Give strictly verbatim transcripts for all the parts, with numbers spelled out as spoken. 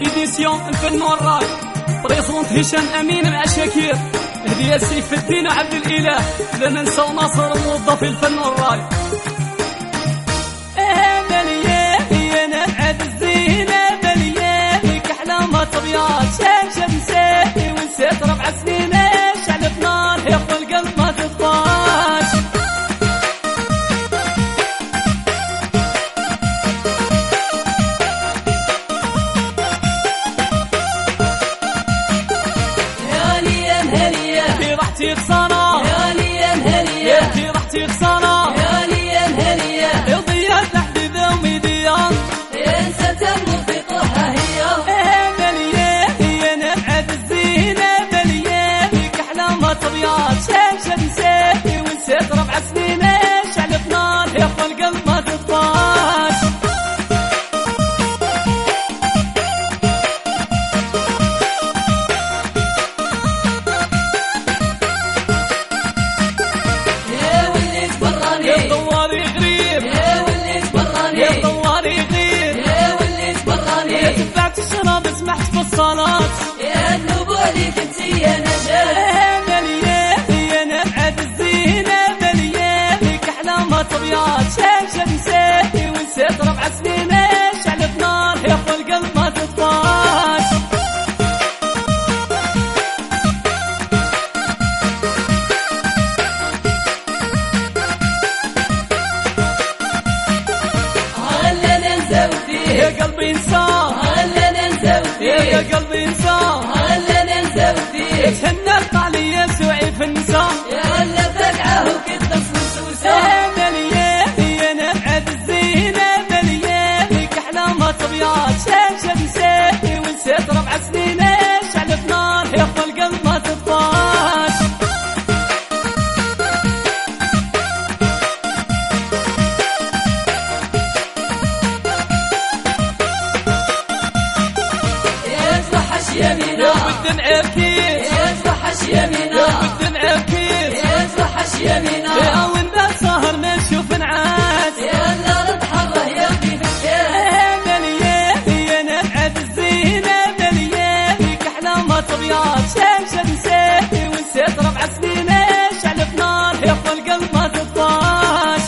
إديسيون الفن والراي بريزونت هشام أمين مع شاكير هدية سيف الدين وعبد الإله لا ننسى ناصر موظف الفن والراي. مليا هي نبعد الزينة مليا لك أحلام طبيعات شمشة مساهي ونسيت ربع سنين شعل نار يخوى القلب ما تطفاش. راحتي خسارة يا ليا الهنية في راحتي خسارة يا ليا الهنية ضيعت لحديدة وميديان انسى تمر في طرحها هي مليا هي نبعد الزينة مليا لك أحلام طبيعات شمشة مساهي ونسيت ربع سنين شعل نار يخوى القلب ما تطفاش. تبعت الشراب سمحت في الصلاة يا النبوة ليك انت يا نجاة مليا هي نبعد الزينة مليا لك أحلام طبيعات شمشة مساهي ونسيت ربع سنين شعل نار يخوى القلب ما تطفاش. هلا ننسى فيه يا قلبي انسان يا قلبي انسان هلا ننسى فيه تهنى علي سوعي في النساء يا هلا فقعه وكنت سوسوسة مليا هي نبعد الزينة مليا لك أحلام طبيعات شمشة مساهي ونسيت ربع سنين شعل نار يخوى القلب ما تطفاش. يمينا بدن عركيز يصبح يمينا بدن عركيز يصبح يمينا يا وين سهر نشوف نعاس يا لا نتحرى يا في الشارع مليا هي نبعد الزينة مليا لك أحلام طبيعات شمشة مساهي ونسيت ربع سنين شعل نار يخوى القلب ما تطفاش.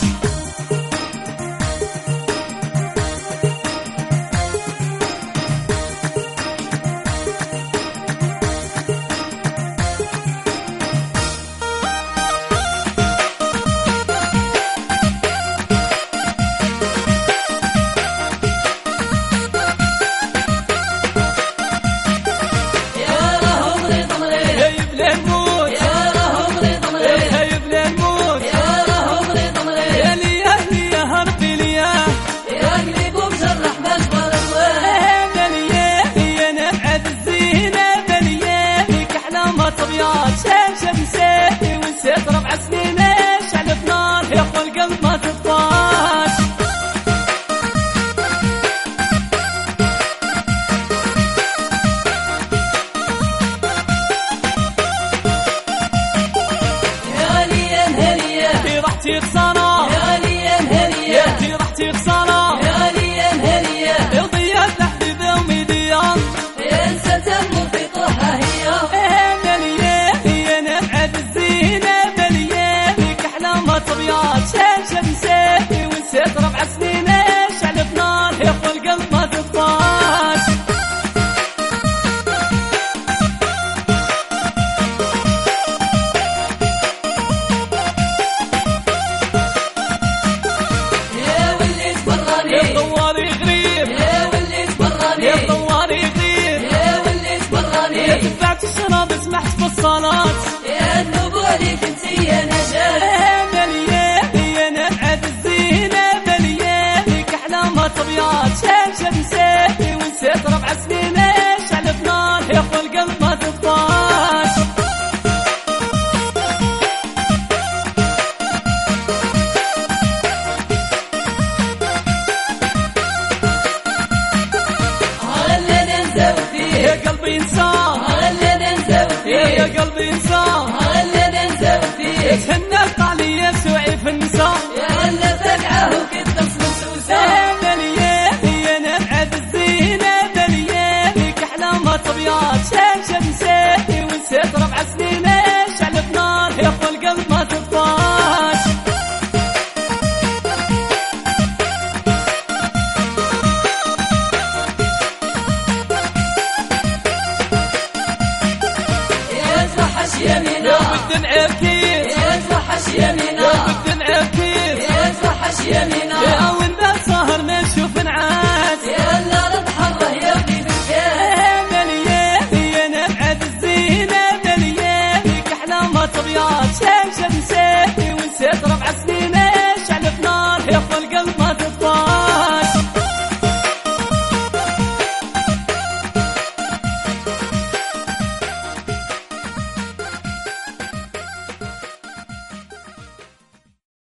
شمشة مساهي ونسيت ربع سنين شعل نار يخوى القلب ما تطفاش. يا ليا الهنية في راحتي خسارة يا ليا الهنية في راحتي خسارة يا ليا الهنية ضيعت لحديدة وميديان انسى تمر في طرحها هي طبيعات شمشة مساهي ونسيت ربع سنين شعل نار يخوى القلب ما تطفاش. يا واللي تبراني يا طواري غريب يا واللي تبراني يا طواري غريب يا واللي تبراني تبعت الشراب سمحت في الصلاة يا النبوة ليك انت يا نجاة طبيعات شمشة مساهي ونسيت ربع سنين شعل نار يخوى القلب ما تطفاش. هلا ننسى فيه يا قلبي انسان هلا ننسى فيه يا قلبي انسان هلا ننسى فيه تهنى علي سوعي في النساء يا هلا فقعه وكنت سوسوسة مليا هي نبعد الزينة مليا يمينا